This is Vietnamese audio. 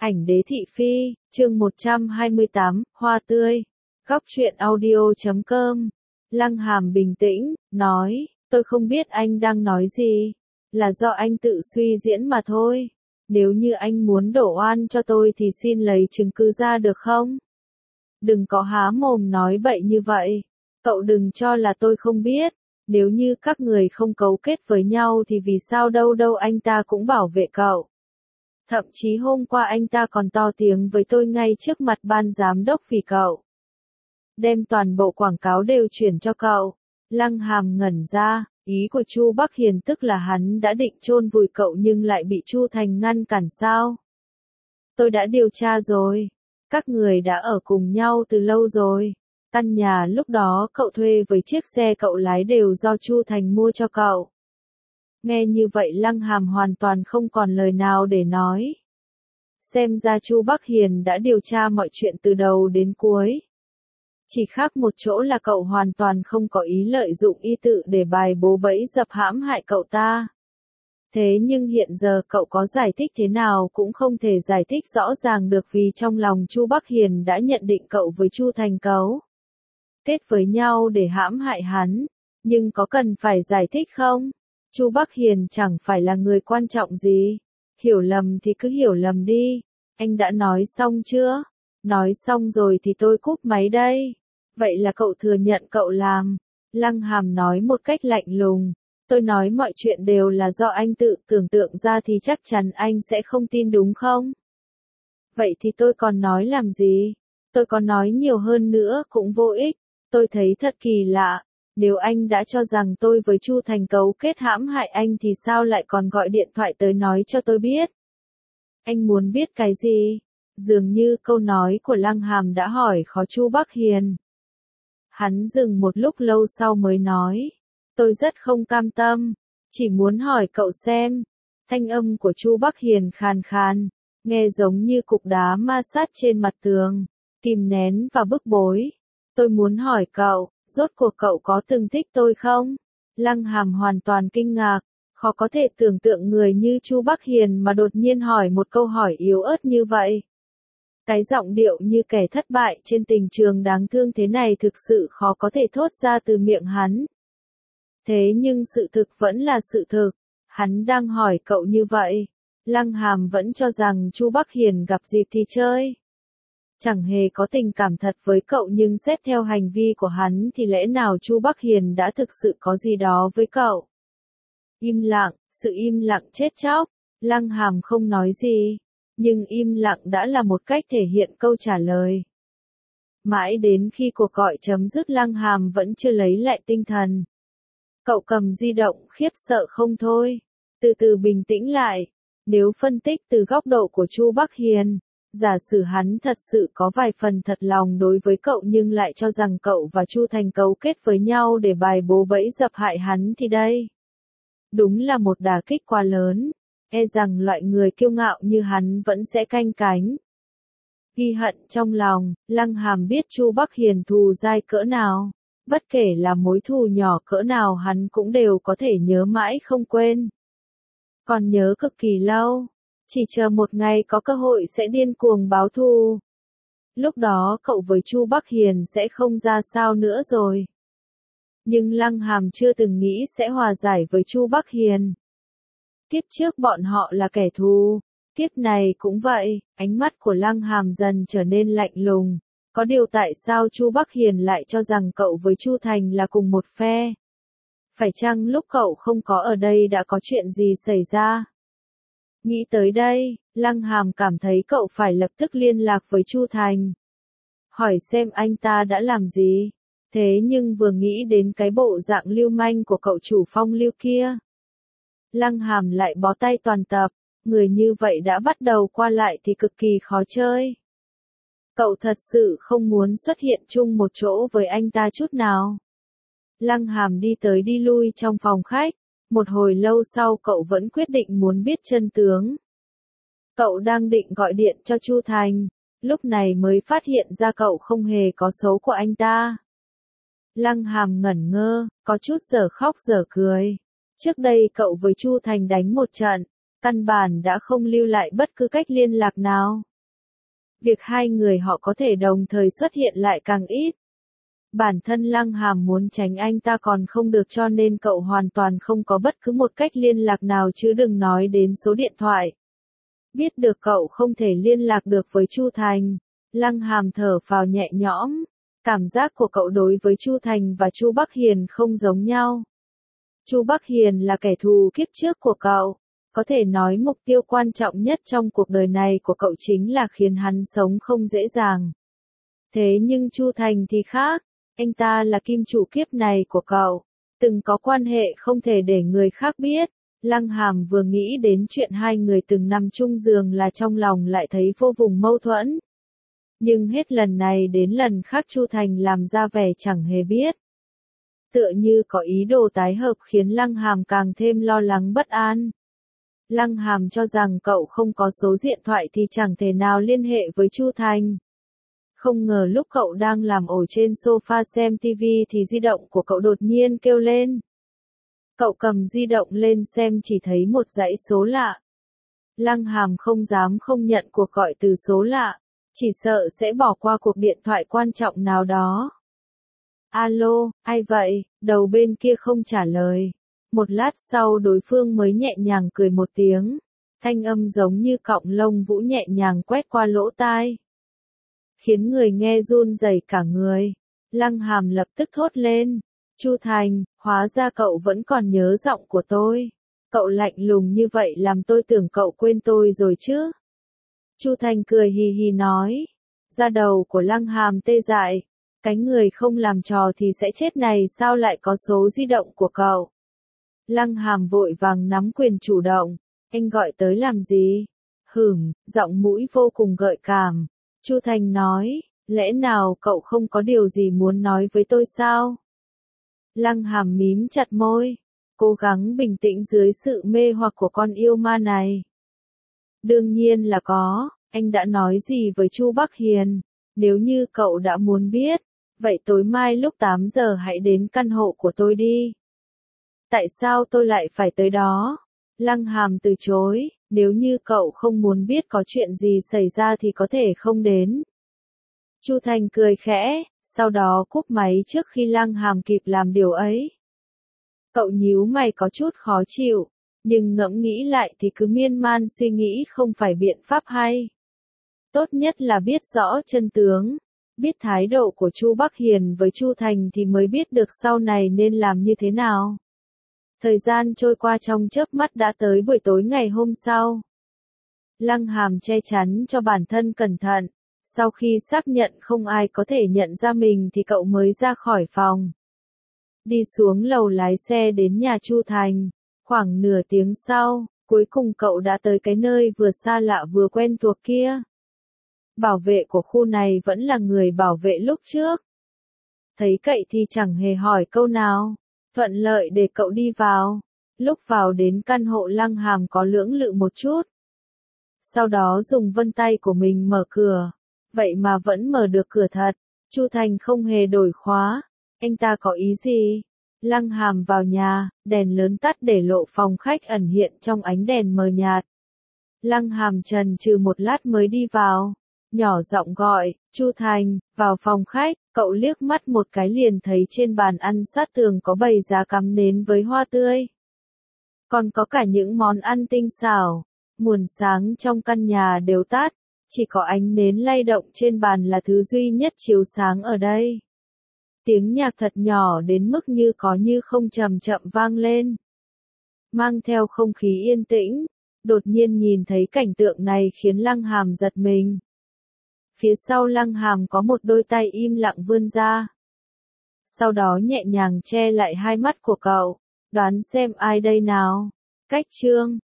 Ảnh đế thị phi, chương 128, hoa tươi. Góc truyện audio.com. Lăng Hàm bình tĩnh, nói, tôi không biết anh đang nói gì. Là do anh tự suy diễn mà thôi. Nếu như anh muốn đổ oan cho tôi thì xin lấy chứng cứ ra được không? Đừng có há mồm nói bậy như vậy. Cậu đừng cho là tôi không biết. Nếu như các người không cấu kết với nhau thì vì sao đâu anh ta cũng bảo vệ cậu. Thậm chí hôm qua anh ta còn to tiếng với tôi ngay trước mặt ban giám đốc vì cậu. Đem toàn bộ quảng cáo đều chuyển cho cậu. Lăng Hàm ngẩn ra, ý của Chu Bắc Hiền tức là hắn đã định chôn vùi cậu nhưng lại bị Chu Thành ngăn cản sao? Tôi đã điều tra rồi. Các người đã ở cùng nhau từ lâu rồi. Căn nhà lúc đó cậu thuê với chiếc xe cậu lái đều do Chu Thành mua cho cậu. Nghe như vậy Lăng Hàm hoàn toàn không còn lời nào để nói. Xem ra Chu Bắc Hiền đã điều tra mọi chuyện từ đầu đến cuối. Chỉ khác một chỗ là cậu hoàn toàn không có ý lợi dụng y tự để bài bố bẫy dập hãm hại cậu ta. Thế nhưng hiện giờ cậu có giải thích thế nào cũng không thể giải thích rõ ràng được vì trong lòng Chu Bắc Hiền đã nhận định cậu với Chu Thành cấu kết với nhau để hãm hại hắn. Nhưng có cần phải giải thích không? Chu Bắc Hiền chẳng phải là người quan trọng gì. Hiểu lầm thì cứ hiểu lầm đi. Anh đã nói xong chưa? Nói xong rồi thì tôi cúp máy đây. Vậy là cậu thừa nhận cậu làm. Lăng Hàm nói một cách lạnh lùng. Tôi nói mọi chuyện đều là do anh tự tưởng tượng ra thì chắc chắn anh sẽ không tin đúng không? Vậy thì tôi còn nói làm gì? Tôi còn nói nhiều hơn nữa cũng vô ích. Tôi thấy thật kỳ lạ. Nếu anh đã cho rằng tôi với Chu Thành cấu kết hãm hại anh thì sao lại còn gọi điện thoại tới nói cho tôi biết? Anh muốn biết cái gì? Dường như câu nói của Lăng Hàm đã hỏi khó Chu Bắc Hiền. Hắn dừng một lúc lâu sau mới nói. Tôi rất không cam tâm. Chỉ muốn hỏi cậu xem. Thanh âm của Chu Bắc Hiền khàn khàn. Nghe giống như cục đá ma sát trên mặt tường. Kìm nén và bức bối. Tôi muốn hỏi cậu. Rốt cuộc cậu có từng thích tôi không? Lăng Hàm hoàn toàn kinh ngạc, khó có thể tưởng tượng người như Chu Bắc Hiền mà đột nhiên hỏi một câu hỏi yếu ớt như vậy. Cái giọng điệu như kẻ thất bại trên tình trường đáng thương thế này thực sự khó có thể thốt ra từ miệng hắn. Thế nhưng sự thực vẫn là sự thực, hắn đang hỏi cậu như vậy. Lăng Hàm vẫn cho rằng Chu Bắc Hiền gặp dịp thì chơi. Chẳng hề có tình cảm thật với cậu nhưng xét theo hành vi của hắn thì lẽ nào Chu Bắc Hiền đã thực sự có gì đó với cậu? Im lặng, sự im lặng chết chóc, Lăng Hàm không nói gì, nhưng im lặng đã là một cách thể hiện câu trả lời. Mãi đến khi cuộc gọi chấm dứt Lăng Hàm vẫn chưa lấy lại tinh thần. Cậu cầm di động khiếp sợ không thôi, từ từ bình tĩnh lại, nếu phân tích từ góc độ của Chu Bắc Hiền. Giả sử hắn thật sự có vài phần thật lòng đối với cậu nhưng lại cho rằng cậu và Chu Thành cấu kết với nhau để bài bố bẫy dập hại hắn thì đây. Đúng là một đả kích quá lớn, e rằng loại người kiêu ngạo như hắn vẫn sẽ canh cánh. Ghi hận trong lòng, Lăng Hàm biết Chu Bắc Hiền thù dai cỡ nào, bất kể là mối thù nhỏ cỡ nào hắn cũng đều có thể nhớ mãi không quên. Còn nhớ cực kỳ lâu. Chỉ chờ một ngày có cơ hội sẽ điên cuồng báo thù. Lúc đó cậu với Chu Bắc Hiền sẽ không ra sao nữa rồi. Nhưng Lăng Hàm chưa từng nghĩ sẽ hòa giải với Chu Bắc Hiền. Kiếp trước bọn họ là kẻ thù, kiếp này cũng vậy, ánh mắt của Lăng Hàm dần trở nên lạnh lùng. Có điều tại sao Chu Bắc Hiền lại cho rằng cậu với Chu Thành là cùng một phe? Phải chăng lúc cậu không có ở đây đã có chuyện gì xảy ra? Nghĩ tới đây, Lăng Hàm cảm thấy cậu phải lập tức liên lạc với Chu Thành. Hỏi xem anh ta đã làm gì. Thế nhưng vừa nghĩ đến cái bộ dạng lưu manh của cậu chủ Phong Lưu kia. Lăng Hàm lại bó tay toàn tập, người như vậy đã bắt đầu qua lại thì cực kỳ khó chơi. Cậu thật sự không muốn xuất hiện chung một chỗ với anh ta chút nào. Lăng Hàm đi tới đi lui trong phòng khách. Một hồi lâu sau cậu vẫn quyết định muốn biết chân tướng. Cậu đang định gọi điện cho Chu Thành, lúc này mới phát hiện ra cậu không hề có số của anh ta. Lăng Hàm ngẩn ngơ, có chút dở khóc dở cười. Trước đây cậu với Chu Thành đánh một trận, căn bản đã không lưu lại bất cứ cách liên lạc nào. Việc hai người họ có thể đồng thời xuất hiện lại càng ít. Bản thân Lăng Hàm muốn tránh anh ta còn không được cho nên cậu hoàn toàn không có bất cứ một cách liên lạc nào chứ đừng nói đến số điện thoại. Biết được cậu không thể liên lạc được với Chu Thành, Lăng Hàm thở phào nhẹ nhõm. Cảm giác của cậu đối với Chu Thành và Chu Bắc Hiền không giống nhau. Chu Bắc Hiền là kẻ thù kiếp trước của cậu. Có thể nói mục tiêu quan trọng nhất trong cuộc đời này của cậu chính là khiến hắn sống không dễ dàng. Thế nhưng Chu Thành thì khác. Anh ta là kim chủ kiếp này của cậu. Từng có quan hệ không thể để người khác biết. Lăng Hàm vừa nghĩ đến chuyện hai người từng nằm chung giường là trong lòng lại thấy vô cùng mâu thuẫn. Nhưng hết lần này đến lần khác Chu Thành làm ra vẻ chẳng hề biết. Tựa như có ý đồ tái hợp khiến Lăng Hàm càng thêm lo lắng bất an. Lăng Hàm cho rằng cậu không có số điện thoại thì chẳng thể nào liên hệ với Chu Thành. Không ngờ lúc cậu đang làm ổ trên sofa xem TV thì di động của cậu đột nhiên kêu lên. Cậu cầm di động lên xem chỉ thấy một dãy số lạ. Lăng Hàm không dám không nhận cuộc gọi từ số lạ, chỉ sợ sẽ bỏ qua cuộc điện thoại quan trọng nào đó. Alo, ai vậy? Đầu bên kia không trả lời. Một lát sau đối phương mới nhẹ nhàng cười một tiếng. Thanh âm giống như cọng lông vũ nhẹ nhàng quét qua lỗ tai. Khiến người nghe run rẩy cả người. Lăng Hàm lập tức thốt lên. Chu Thành, hóa ra cậu vẫn còn nhớ giọng của tôi. Cậu lạnh lùng như vậy làm tôi tưởng cậu quên tôi rồi chứ. Chu Thành cười hì hì nói. Da đầu của Lăng Hàm tê dại. Cái người không làm trò thì sẽ chết này sao lại có số di động của cậu. Lăng Hàm vội vàng nắm quyền chủ động. Anh gọi tới làm gì? Giọng mũi vô cùng gợi cảm. Chu Thành nói, lẽ nào cậu không có điều gì muốn nói với tôi sao? Lăng Hàm mím chặt môi, cố gắng bình tĩnh dưới sự mê hoặc của con yêu ma này. Đương nhiên là có, anh đã nói gì với Chu Bắc Hiền? Nếu như cậu đã muốn biết, vậy tối mai lúc 8 giờ hãy đến căn hộ của tôi đi. Tại sao tôi lại phải tới đó? Lăng Hàm từ chối, nếu như cậu không muốn biết có chuyện gì xảy ra thì có thể không đến. Chu Thành cười khẽ, sau đó cúp máy trước khi Lăng Hàm kịp làm điều ấy. Cậu nhíu mày có chút khó chịu, nhưng ngẫm nghĩ lại thì cứ miên man suy nghĩ không phải biện pháp hay. Tốt nhất là biết rõ chân tướng, biết thái độ của Chu Bắc Hiền với Chu Thành thì mới biết được sau này nên làm như thế nào. Thời gian trôi qua trong chớp mắt đã tới buổi tối ngày hôm sau. Lăng Hàm che chắn cho bản thân cẩn thận. Sau khi xác nhận không ai có thể nhận ra mình thì cậu mới ra khỏi phòng. Đi xuống lầu lái xe đến nhà Chu Thành. Khoảng nửa tiếng sau, cuối cùng cậu đã tới cái nơi vừa xa lạ vừa quen thuộc kia. Bảo vệ của khu này vẫn là người bảo vệ lúc trước. Thấy cậy thì chẳng hề hỏi câu nào. Thuận lợi để cậu đi vào. Lúc vào đến căn hộ Lăng Hàm có lưỡng lự một chút. Sau đó dùng vân tay của mình mở cửa. Vậy mà vẫn mở được cửa thật. Chu Thành không hề đổi khóa. Anh ta có ý gì? Lăng Hàm vào nhà, đèn lớn tắt để lộ phòng khách ẩn hiện trong ánh đèn mờ nhạt. Lăng Hàm chần chừ một lát mới đi vào. Nhỏ giọng gọi, Chu Thành, vào phòng khách. Cậu liếc mắt một cái liền thấy trên bàn ăn sát tường có bày giá cắm nến với hoa tươi. Còn có cả những món ăn tinh xảo. Nguồn sáng trong căn nhà đều tắt. Chỉ có ánh nến lay động trên bàn là thứ duy nhất chiếu sáng ở đây. Tiếng nhạc thật nhỏ đến mức như có như không chậm chậm vang lên. Mang theo không khí yên tĩnh, đột nhiên nhìn thấy cảnh tượng này khiến Lăng Hàm giật mình. Phía sau Lăng Hàm có một đôi tay im lặng vươn ra. Sau đó nhẹ nhàng che lại hai mắt của cậu. Đoán xem ai đây nào? Cách chương